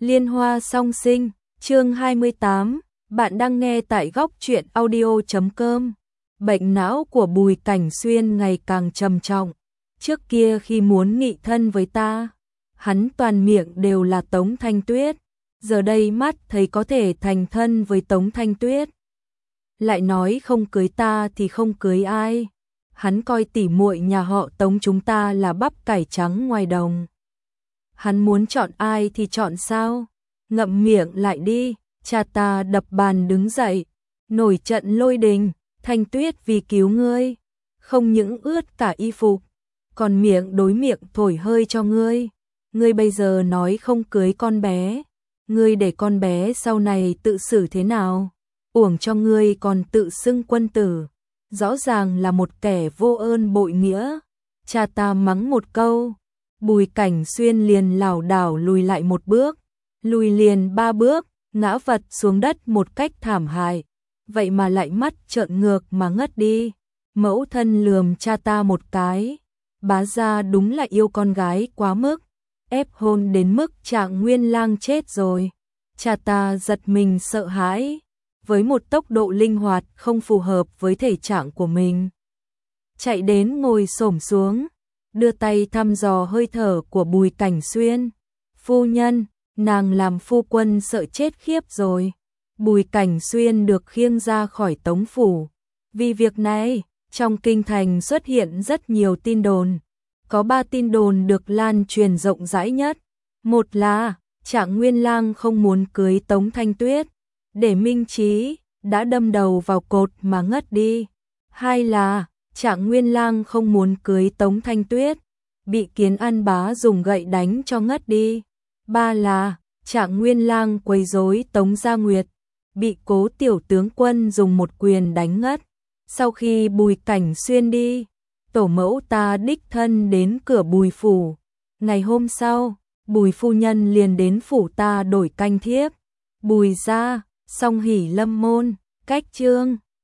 Liên Hoa song sinh, chương 28, bạn đang nghe tại góc truyện audio.com. Bệnh não của Bùi Cảnh Xuyên ngày càng trầm trọng. Trước kia khi muốn nghị thân với ta, hắn toàn miệng đều là Tống Thanh Tuyết. Giờ đây mắt thấy có thể thành thân với Tống Thanh Tuyết, lại nói không cưới ta thì không cưới ai. Hắn coi tỉ muội nhà họ Tống chúng ta là bắp cải trắng ngoài đồng. Hắn muốn chọn ai thì chọn sao? Ngậm miệng lại đi. Cha ta đập bàn đứng dậy, nổi trận lôi đình. Thanh Tuyết vì cứu ngươi, không những ướt cả y phục, còn miệng đối miệng thổi hơi cho ngươi. Ngươi bây giờ nói không cưới con bé, ngươi để con bé sau này tự xử thế nào? Uổng cho ngươi còn tự xưng quân tử, rõ ràng là một kẻ vô ơn bội nghĩa. Cha ta mắng một câu, Bùi Cảnh Xuyên liền lảo đảo lùi lại một bước, lùi liền 3 bước, ngã vật xuống đất một cách thảm hại. Vậy mà lại mắt trợn ngược mà ngất đi. Mẫu thân lườm cha ta một cái, bá gia đúng là yêu con gái quá mức, ép hôn đến mức Trạng Nguyên Lang chết rồi. Cha ta giật mình sợ hãi, với một tốc độ linh hoạt không phù hợp với thể trạng của mình, chạy đến ngồi xổm xuống, đưa tay thăm dò hơi thở của Bùi Cảnh Xuyên. Phu nhân, nàng làm phu quân sợ chết khiếp rồi. Bùi Cảnh Xuyên được khiêng ra khỏi Tống phủ. Vì việc này, trong kinh thành xuất hiện rất nhiều tin đồn. Có 3 tin đồn được lan truyền rộng rãi nhất. Một là Trạng Nguyên Lang không muốn cưới Tống Thanh Tuyết, để minh trí đã đâm đầu vào cột mà ngất đi. Hai là Trạng Nguyên Lang không muốn cưới Tống Thanh Tuyết, bị Kiến An Bá dùng gậy đánh cho ngất đi. Ba là Trạng Nguyên Lang quấy rối Tống Gia Nguyệt, bị Cố tiểu tướng quân dùng một quyền đánh ngất. Sau khi Bùi Cảnh Xuyên đi, tổ mẫu ta đích thân đến cửa Bùi phủ. Ngày hôm sau, Bùi phu nhân liền đến phủ ta đổi canh thiếp. Bùi gia, song hỷ lâm môn, cách chương